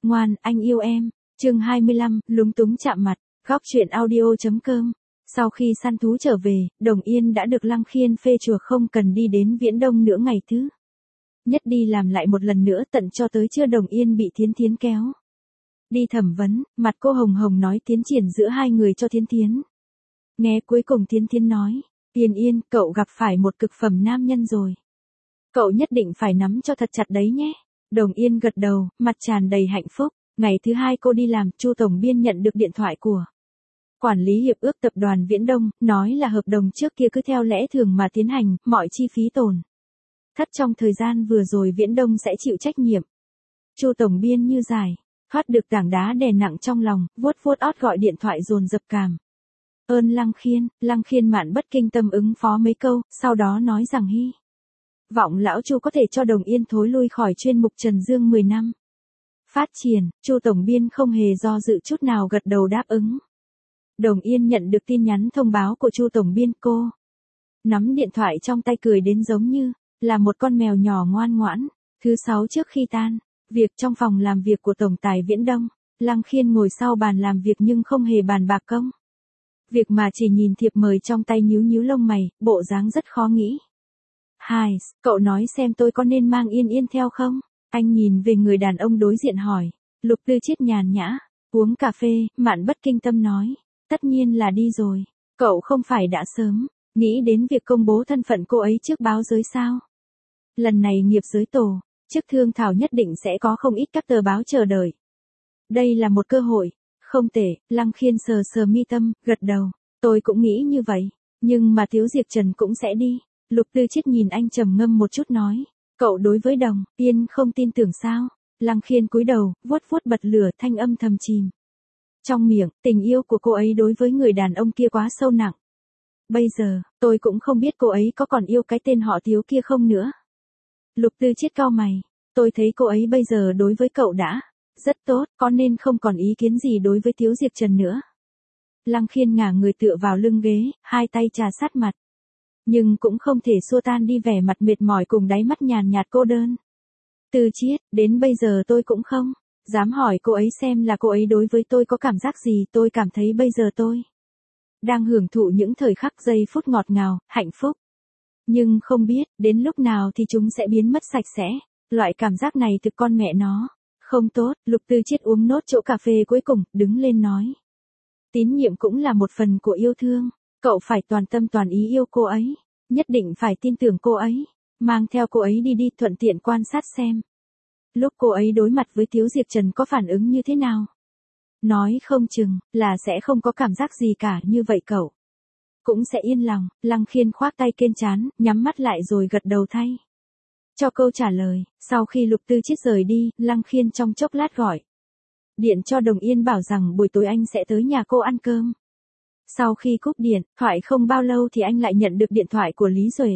Ngoan, anh yêu em. Chương 25, lúng túng chạm mặt. Góc truyện audio.com. Sau khi săn thú trở về, Đồng Yên đã được Lăng Khiên phê chùa không cần đi đến Viễn Đông nữa ngày thứ nhất đi làm lại một lần nữa tận cho tới trưa Đồng Yên bị Thiến Thiến kéo đi thẩm vấn, mặt cô hồng hồng nói tiến triển giữa hai người cho Thiến Thiến nghe. Cuối cùng Thiến Thiến nói, Yên Yên, cậu gặp phải một cực phẩm nam nhân rồi. Cậu nhất định phải nắm cho thật chặt đấy nhé. Đồng Yên gật đầu, mặt tràn đầy hạnh phúc. Ngày thứ hai cô đi làm, Chu tổng biên nhận được điện thoại của quản lý hiệp ước tập đoàn Viễn Đông, nói là hợp đồng trước kia cứ theo lẽ thường mà tiến hành, mọi chi phí tổn thất trong thời gian vừa rồi Viễn Đông sẽ chịu trách nhiệm. Chu tổng biên như giải thoát được tảng đá đè nặng trong lòng, vuốt vuốt ót gọi điện thoại dồn dập cảm ơn Lăng Khiên mạn bất kinh tâm ứng phó mấy câu, sau đó nói rằng hy vọng lão Chu có thể cho Đồng Yên thối lui khỏi chuyên mục Trần Dương 10 năm phát triển. Chu tổng biên không hề do dự chút nào gật đầu đáp ứng. Đồng Yên nhận được tin nhắn thông báo của Chu tổng biên, cô nắm điện thoại trong tay cười đến giống như là một con mèo nhỏ ngoan ngoãn. Thứ 6 trước khi tan việc trong phòng làm việc của tổng tài Viễn Đông, Lăng Khiên ngồi sau bàn làm việc nhưng không hề bàn bạc công việc mà chỉ nhìn thiệp mời trong tay nhíu nhíu lông mày, bộ dáng rất khó nghĩ. Hai, cậu nói xem tôi có nên mang Yên Yên theo không? Anh nhìn về người đàn ông đối diện hỏi. Lục Tư Chiết nhàn nhã uống cà phê, mạn bất kinh tâm nói, tất nhiên là đi rồi. Cậu không phải đã sớm nghĩ đến việc công bố thân phận cô ấy trước báo giới sao? Lần này nghiệp giới tổ chức thương thảo nhất định sẽ có không ít các tờ báo chờ đợi. Đây là một cơ hội. Không tệ. Lăng Khiên sờ sờ mi tâm, gật đầu. Tôi cũng nghĩ như vậy. Nhưng mà Tiếu Diệp Trần cũng sẽ đi. Lục Tư Chiết nhìn anh trầm ngâm một chút nói. Cậu đối với Đồng Yên không tin tưởng sao? Lăng Khiên cúi đầu, vuốt vuốt bật lửa, thanh âm thầm chìm trong miệng. Tình yêu của cô ấy đối với người đàn ông kia quá sâu nặng. Bây giờ, tôi cũng không biết cô ấy có còn yêu cái tên họ Tiếu kia không nữa. Lục Tư Chiết cau mày. Tôi thấy cô ấy bây giờ đối với cậu đã rất tốt, có nên không còn ý kiến gì đối với Tiếu Diệp Trần nữa. Lăng Khiên ngả người tựa vào lưng ghế, hai tay trà sát mặt. Nhưng cũng không thể xua tan đi vẻ mặt mệt mỏi cùng đáy mắt nhàn nhạt cô đơn. Tư Chiết, đến bây giờ tôi cũng không dám hỏi cô ấy xem là cô ấy đối với tôi có cảm giác gì. Tôi cảm thấy bây giờ tôi đang hưởng thụ những thời khắc giây phút ngọt ngào, hạnh phúc. Nhưng không biết, đến lúc nào thì chúng sẽ biến mất sạch sẽ. Loại cảm giác này thực con mẹ nó không tốt. Lục Tư Chiết uống nốt chỗ cà phê cuối cùng, đứng lên nói. Tín nhiệm cũng là một phần của yêu thương. Cậu phải toàn tâm toàn ý yêu cô ấy. Nhất định phải tin tưởng cô ấy. Mang theo cô ấy đi thuận tiện quan sát xem. Lúc cô ấy đối mặt với Tiếu Diệp Trần có phản ứng như thế nào. Nói không chừng, là sẽ không có cảm giác gì cả, như vậy cậu cũng sẽ yên lòng. Lăng Khiên khoác tay kên trán, nhắm mắt lại rồi gật đầu thay cho câu trả lời. Sau khi Lục Tư Chiết rời đi, Lăng Khiên trong chốc lát gọi điện cho Đồng Yên bảo rằng buổi tối anh sẽ tới nhà cô ăn cơm. Sau khi cúp điện thoại không bao lâu thì anh lại nhận được điện thoại của Lý Duệ.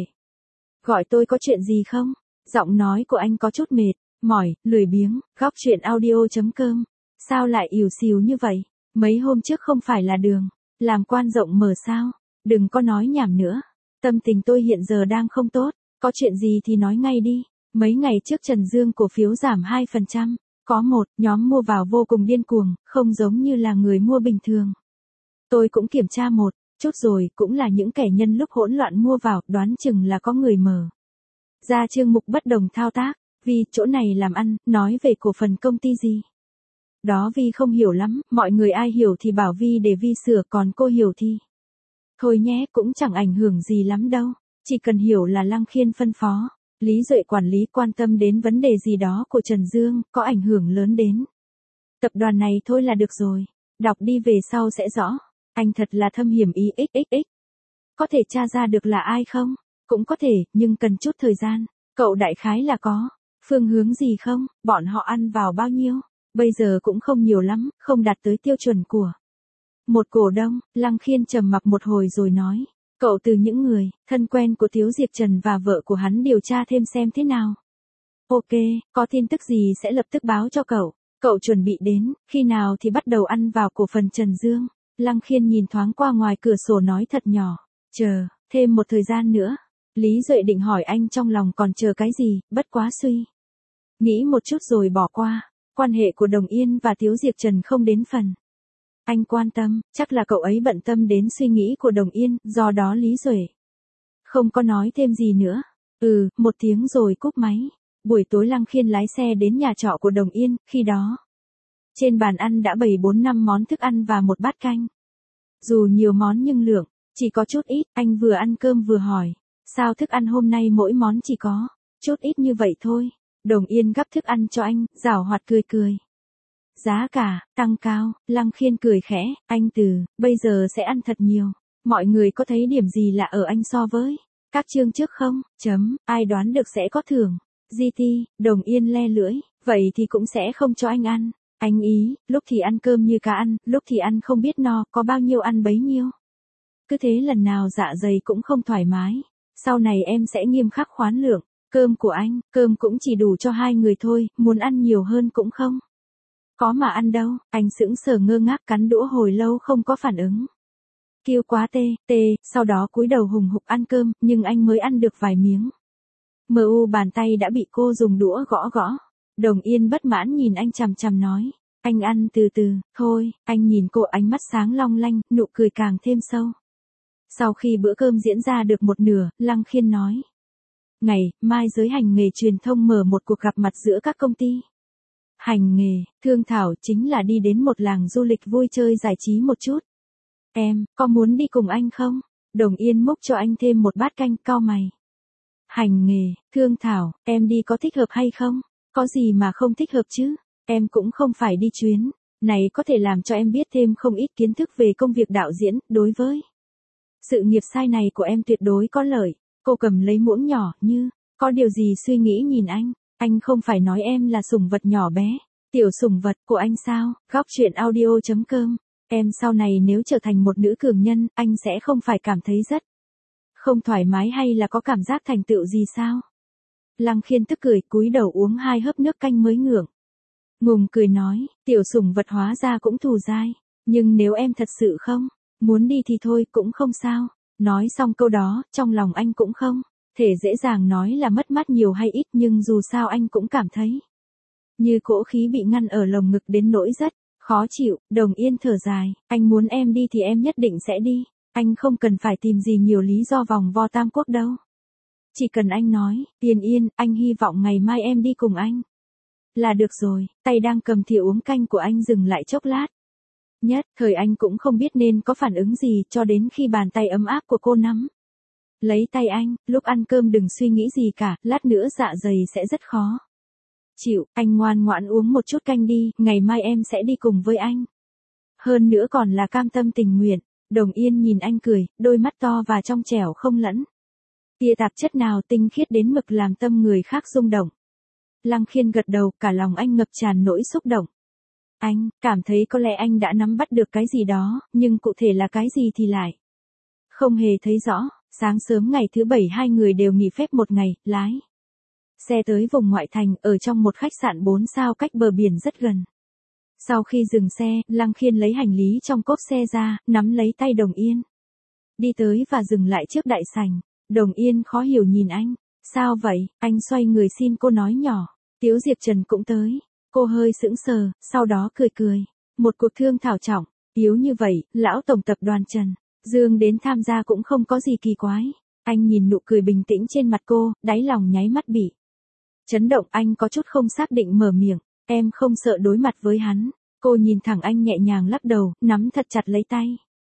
Gọi tôi có chuyện gì không? Giọng nói của anh có chút mệt mỏi, lười biếng. Góc truyện audio.com. Sao lại ỉu xìu như vậy? Mấy hôm trước không phải là đường làm quan rộng mở sao? Đừng có nói nhảm nữa. Tâm tình tôi hiện giờ đang không tốt. Có chuyện gì thì nói ngay đi. Mấy ngày trước Trần Dương cổ phiếu giảm 2%. Có một nhóm mua vào vô cùng điên cuồng, không giống như là người mua bình thường. Tôi cũng kiểm tra một chút rồi, cũng là những kẻ nhân lúc hỗn loạn mua vào, đoán chừng là có người mở ra chương mục bất đồng thao tác. Vì chỗ này làm ăn, nói về cổ phần công ty gì đó Vi không hiểu lắm, mọi người ai hiểu thì bảo Vi để Vi sửa, còn cô hiểu thì thôi nhé, cũng chẳng ảnh hưởng gì lắm đâu. Chỉ cần hiểu là Lăng Khiên phân phó Lý Duệ quản lý quan tâm đến vấn đề gì đó của Trần Dương, có ảnh hưởng lớn đến tập đoàn này thôi là được rồi. Đọc đi về sau sẽ rõ. Anh thật là thâm hiểm ý xxx. Có thể tra ra được là ai không? Cũng có thể, nhưng cần chút thời gian. Cậu đại khái là có phương hướng gì không? Bọn họ ăn vào bao nhiêu? Bây giờ cũng không nhiều lắm, không đạt tới tiêu chuẩn của một cổ đông. Lăng Khiên trầm mặc một hồi rồi nói. Cậu từ những người thân quen của Tiếu Diệp Trần và vợ của hắn điều tra thêm xem thế nào. Ok, có tin tức gì sẽ lập tức báo cho cậu. Cậu chuẩn bị đến khi nào thì bắt đầu ăn vào cổ phần Trần Dương. Lăng Khiên nhìn thoáng qua ngoài cửa sổ nói thật nhỏ. Chờ thêm một thời gian nữa. Lý Duệ định hỏi anh trong lòng còn chờ cái gì, bất quá suy nghĩ một chút rồi bỏ qua. Quan hệ của Đồng Yên và Tiếu Diệp Trần không đến phần. Anh quan tâm, chắc là cậu ấy bận tâm đến suy nghĩ của Đồng Yên, do đó Lý Duệ không có nói thêm gì nữa. Một tiếng rồi cúp máy. Buổi tối Lăng Khiên lái xe đến nhà trọ của Đồng Yên, khi đó trên bàn ăn đã bày 4-5 món thức ăn và một bát canh. Dù nhiều món nhưng lượng chỉ có chút ít, anh vừa ăn cơm vừa hỏi, sao thức ăn hôm nay mỗi món chỉ có chút ít như vậy thôi. Đồng Yên gắp thức ăn cho anh, giảo hoạt cười cười. Giá cả tăng cao, Lăng Khiên cười khẽ, anh bây giờ sẽ ăn thật nhiều. Mọi người có thấy điểm gì lạ ở anh so với các chương trước không? Ai đoán được sẽ có thưởng. GT, Đồng Yên le lưỡi, vậy thì cũng sẽ không cho anh ăn. Anh ý, lúc thì ăn cơm như cá ăn, lúc thì ăn không biết no, có bao nhiêu ăn bấy nhiêu. Cứ thế lần nào dạ dày cũng không thoải mái. Sau này em sẽ nghiêm khắc khoán lượng. Cơm của anh, cơm cũng chỉ đủ cho 2 người thôi, muốn ăn nhiều hơn cũng không có mà ăn đâu. Anh sững sờ ngơ ngác cắn đũa hồi lâu không có phản ứng. Kêu quá sau đó cúi đầu hùng hục ăn cơm, nhưng anh mới ăn được vài miếng. Bàn tay đã bị cô dùng đũa gõ gõ. Đồng Yên bất mãn nhìn anh chằm chằm nói, anh ăn từ từ, thôi. Anh nhìn cô ánh mắt sáng long lanh, nụ cười càng thêm sâu. Sau khi bữa cơm diễn ra được một nửa, Lăng Khiên nói, ngày mai giới hành nghề truyền thông mở một cuộc gặp mặt giữa các công ty hành nghề, thương thảo chính là đi đến một làng du lịch vui chơi giải trí một chút. Em, có muốn đi cùng anh không? Đồng Yên múc cho anh thêm một bát canh, cau mày. Hành nghề, thương thảo, em đi có thích hợp hay không? Có gì mà không thích hợp chứ? Em cũng không phải đi chuyến này, có thể làm cho em biết thêm không ít kiến thức về công việc đạo diễn, đối với sự nghiệp sai này của em tuyệt đối có lợi. Cô cầm lấy muỗng nhỏ, như có điều gì suy nghĩ nhìn anh không phải nói em là sủng vật nhỏ bé, tiểu sủng vật của anh sao? Góc truyện audio.com. Em sau này nếu trở thành một nữ cường nhân, anh sẽ không phải cảm thấy rất không thoải mái hay là có cảm giác thành tựu gì sao? Lăng Khiên tức cười, cúi đầu uống 2 hớp nước canh mới ngượng ngùng cười nói, tiểu sủng vật hóa ra cũng thù dai, nhưng nếu em thật sự không muốn đi thì thôi, cũng không sao. Nói xong câu đó, trong lòng anh cũng không thể dễ dàng nói là mất mát nhiều hay ít, nhưng dù sao anh cũng cảm thấy như cỗ khí bị ngăn ở lồng ngực đến nỗi rất khó chịu. Đồng Yên thở dài, anh muốn em đi thì em nhất định sẽ đi. Anh không cần phải tìm gì nhiều lý do vòng vo tam quốc đâu. Chỉ cần anh nói, Yên, anh hy vọng ngày mai em đi cùng anh là được rồi. Tay đang cầm thìa uống canh của anh dừng lại chốc lát. Nhất thời anh cũng không biết nên có phản ứng gì, cho đến khi bàn tay ấm áp của cô nắm lấy tay anh. Lúc ăn cơm đừng suy nghĩ gì cả, lát nữa dạ dày sẽ rất khó chịu. Anh ngoan ngoãn uống một chút canh đi, ngày mai em sẽ đi cùng với anh. Hơn nữa còn là cam tâm tình nguyện. Đồng Yên nhìn anh cười, đôi mắt to và trong trẻo không lẫn tia tạp chất nào, tinh khiết đến mực làm tâm người khác rung động. Lăng Khiên gật đầu, cả lòng anh ngập tràn nỗi xúc động. Anh cảm thấy có lẽ anh đã nắm bắt được cái gì đó, nhưng cụ thể là cái gì thì lại không hề thấy rõ. Sáng sớm ngày thứ 7 hai người đều nghỉ phép một ngày, lái xe tới vùng ngoại thành, ở trong một khách sạn 4 sao cách bờ biển rất gần. Sau khi dừng xe, Lăng Khiên lấy hành lý trong cốp xe ra, nắm lấy tay Đồng Yên. Đi tới và dừng lại trước đại sảnh. Đồng Yên khó hiểu nhìn anh. Sao vậy? Anh xoay người xin cô nói nhỏ. Tiếu Diệp Trần cũng tới. Cô hơi sững sờ, sau đó cười. Một cuộc thương thảo trọng yếu như vậy, lão tổng tập đoàn Trần Dương đến tham gia cũng không có gì kỳ quái. Anh nhìn nụ cười bình tĩnh trên mặt cô, đáy lòng nháy mắt bị chấn động. Anh có chút không xác định mở miệng. Em không sợ đối mặt với hắn. Cô nhìn thẳng anh nhẹ nhàng lắc đầu, nắm thật chặt lấy tay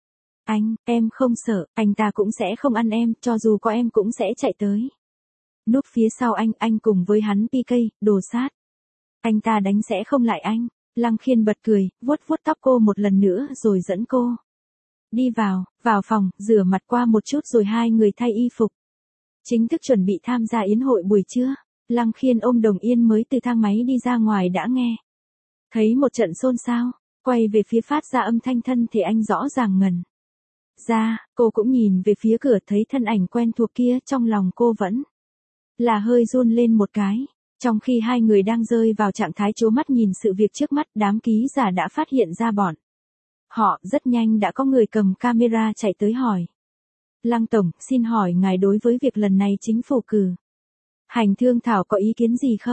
em không sợ, anh ta cũng sẽ không ăn em, cho dù có em cũng sẽ chạy tới núp phía sau anh cùng với hắn PK, đồ sát. Anh ta đánh sẽ không lại anh. Lăng Khiên bật cười, vuốt tóc cô một lần nữa rồi dẫn cô đi vào phòng, rửa mặt qua một chút rồi hai người thay y phục, chính thức chuẩn bị tham gia yến hội buổi trưa. Lăng Khiên ôm Đồng Yên mới từ thang máy đi ra ngoài đã nghe thấy một trận xôn xao, quay về phía phát ra âm thanh thân thì anh rõ ràng ngẩn ra. Cô cũng nhìn về phía cửa, thấy thân ảnh quen thuộc kia, trong lòng cô vẫn là hơi run lên một cái. Trong khi hai người đang rơi vào trạng thái trố mắt nhìn sự việc trước mắt, đám ký giả đã phát hiện ra bọn họ. Rất nhanh đã có người cầm camera chạy tới hỏi. Lăng tổng, xin hỏi ngài đối với việc lần này chính phủ cử hành thương thảo có ý kiến gì không?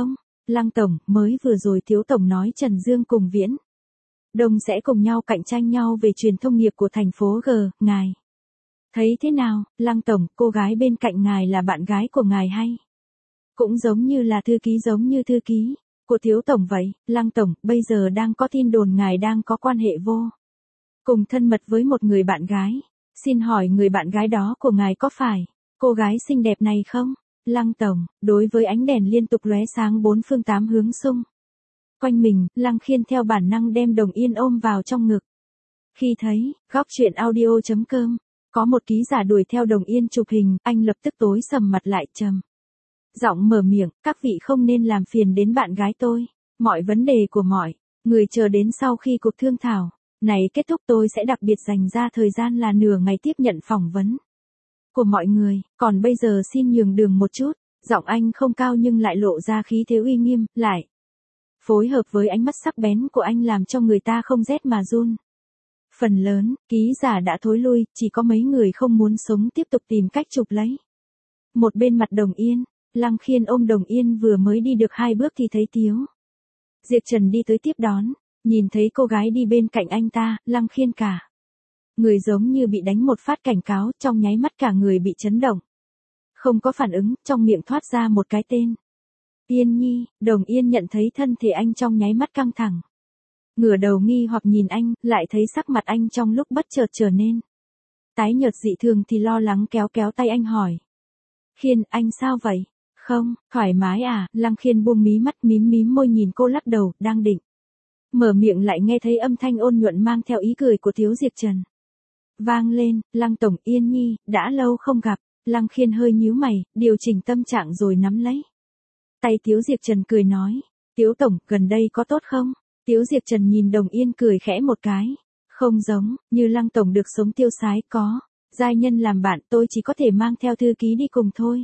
Lăng tổng, mới vừa rồi Tiếu tổng nói Trần Dương cùng Viễn Đông sẽ cùng nhau cạnh tranh nhau về truyền thông nghiệp của thành phố G, ngài thấy thế nào? Lăng tổng, cô gái bên cạnh ngài là bạn gái của ngài hay? Cũng giống như là thư ký, giống như thư ký của Tiếu tổng vậy. Lăng tổng, bây giờ đang có tin đồn ngài đang có quan hệ vô cùng thân mật với một người bạn gái. Xin hỏi người bạn gái đó của ngài có phải cô gái xinh đẹp này không? Lăng tổng, đối với ánh đèn liên tục lóe sáng bốn phương tám hướng xung quanh mình, Lăng Khiên theo bản năng đem Đồng Yên ôm vào trong ngực. Khi thấy, góc truyện audio.com, có một ký giả đuổi theo Đồng Yên chụp hình, anh lập tức tối sầm mặt lại, trầm giọng mở miệng, các vị không nên làm phiền đến bạn gái tôi. Mọi vấn đề của mọi người chờ đến sau khi cuộc thương thảo này kết thúc, tôi sẽ đặc biệt dành ra thời gian là nửa ngày tiếp nhận phỏng vấn của mọi người. Còn bây giờ xin nhường đường một chút. Giọng anh không cao nhưng lại lộ ra khí thế uy nghiêm, lại phối hợp với ánh mắt sắc bén của anh làm cho người ta không rét mà run. Phần lớn, ký giả đã thối lui, chỉ có mấy người không muốn sống tiếp tục tìm cách chụp lấy. Một bên mặt Đồng Yên, Lăng Khiên ôm Đồng Yên vừa mới đi được 2 bước thì thấy Tiếu Diệp Trần đi tới tiếp đón. Nhìn thấy cô gái đi bên cạnh anh ta, Lăng Khiên cả người giống như bị đánh một phát cảnh cáo, trong nháy mắt cả người bị chấn động. Không có phản ứng, trong miệng thoát ra một cái tên. Yên Nhi. Đồng Yên nhận thấy thân thể anh trong nháy mắt căng thẳng. Ngửa đầu nghi hoặc nhìn anh, lại thấy sắc mặt anh trong lúc bất chợt trở nên tái nhợt dị thường thì lo lắng kéo kéo tay anh hỏi. Khiên, anh sao vậy? Không, thoải mái à? Lăng Khiên buông mí mắt mím môi nhìn cô lắc đầu, đang định mở miệng lại nghe thấy âm thanh ôn nhuận mang theo ý cười của Tiếu Diệp Trần vang lên. Lăng tổng, Yên Nhi, đã lâu không gặp. Lăng Khiên hơi nhíu mày, điều chỉnh tâm trạng rồi nắm lấy tay Tiếu Diệp Trần cười nói. Tiếu tổng, gần đây có tốt không? Tiếu Diệp Trần nhìn Đồng Yên cười khẽ một cái. Không giống như Lăng tổng được sống tiêu sái, có giai nhân làm bạn, tôi chỉ có thể mang theo thư ký đi cùng thôi.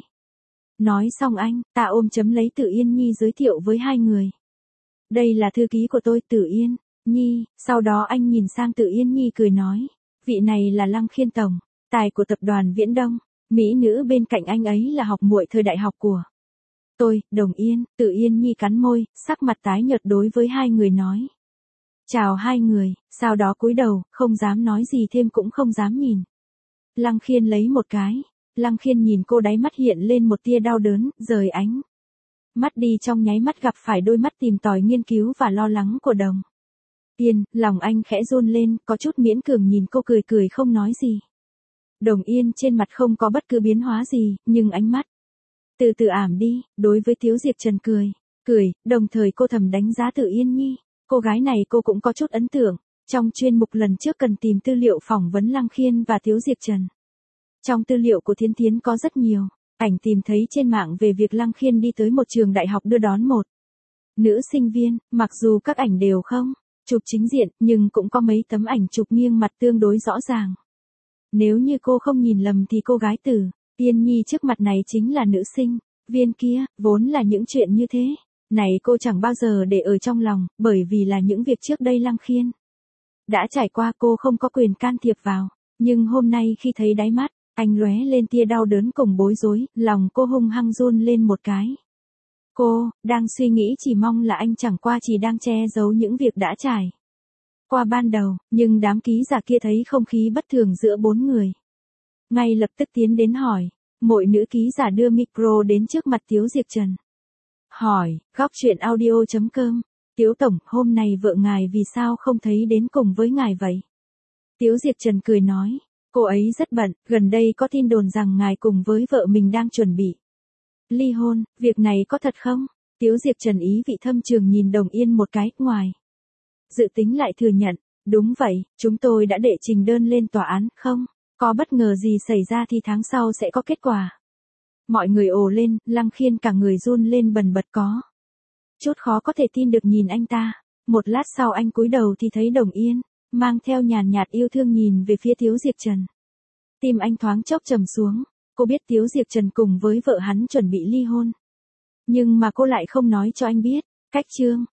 Nói xong anh ta ôm chấm lấy Tự Yên Nhi giới thiệu với hai người. Đây là thư ký của tôi, Tự Yên Nhi. Sau đó anh nhìn sang Tự Yên Nhi cười nói. Vị này là Lăng Khiên tổng tài của tập đoàn Viễn Đông. Mỹ nữ bên cạnh anh ấy là học muội thời đại học của tôi, Đồng Yên. Tự Yên Nhi cắn môi, sắc mặt tái nhợt đối với hai người nói. Chào hai người, sau đó cúi đầu, không dám nói gì thêm cũng không dám nhìn Lăng Khiên lấy một cái. Lăng Khiên nhìn cô, đáy mắt hiện lên một tia đau đớn, rời ánh mắt đi trong nháy mắt gặp phải đôi mắt tìm tòi nghiên cứu và lo lắng của Đồng Yên. Lòng anh khẽ run lên, có chút miễn cường nhìn cô cười cười không nói gì. Đồng Yên trên mặt không có bất cứ biến hóa gì, nhưng ánh mắt từ từ ảm đi. Đối với Tiếu Diệp Trần cười, đồng thời cô thầm đánh giá Tự Yên Nhi. Cô gái này cô cũng có chút ấn tượng. Trong chuyên mục lần trước cần tìm tư liệu phỏng vấn Lăng Khiên và Tiếu Diệp Trần, trong tư liệu của Thiến Thiến có rất nhiều ảnh tìm thấy trên mạng về việc Lăng Khiên đi tới một trường đại học đưa đón một nữ sinh viên. Mặc dù các ảnh đều không chụp chính diện, nhưng cũng có mấy tấm ảnh chụp nghiêng mặt tương đối rõ ràng. Nếu như cô không nhìn lầm thì cô gái Tự Yên Nhi trước mặt này chính là nữ sinh viên kia. Vốn là những chuyện như thế này cô chẳng bao giờ để ở trong lòng, bởi vì là những việc trước đây Lăng Khiên đã trải qua, cô không có quyền can thiệp vào. Nhưng hôm nay khi thấy đáy mắt anh lóe lên tia đau đớn cùng bối rối, lòng cô hung hăng run lên một cái. Cô đang suy nghĩ chỉ mong là anh chẳng qua chỉ đang che giấu những việc đã trải qua ban đầu. Nhưng đám ký giả kia thấy không khí bất thường giữa bốn người, ngay lập tức tiến đến hỏi. Mỗi nữ ký giả đưa micro đến trước mặt Tiếu Diệp Trần. Hỏi, góc truyện audio.com. Tiếu tổng, hôm nay vợ ngài vì sao không thấy đến cùng với ngài vậy? Tiếu Diệp Trần cười nói. Cô ấy rất bận, gần đây có tin đồn rằng ngài cùng với vợ mình đang chuẩn bị ly hôn, việc này có thật không? Tiếu Diệp Trần ý vị thâm trường nhìn Đồng Yên một cái, ngoài dự tính lại thừa nhận. Đúng vậy, chúng tôi đã đệ trình đơn lên tòa án, không có bất ngờ gì xảy ra thì tháng sau sẽ có kết quả. Mọi người ồ lên, Lăng Khiên cả người run lên bần bật, có chút khó có thể tin được nhìn anh ta. Một lát sau anh cúi đầu thì thấy Đồng Yên mang theo nhàn nhạt yêu thương nhìn về phía Tiếu Diệp Trần. Tim anh thoáng chốc trầm xuống. Cô biết Tiếu Diệp Trần cùng với vợ hắn chuẩn bị ly hôn, nhưng mà cô lại không nói cho anh biết. Cách chương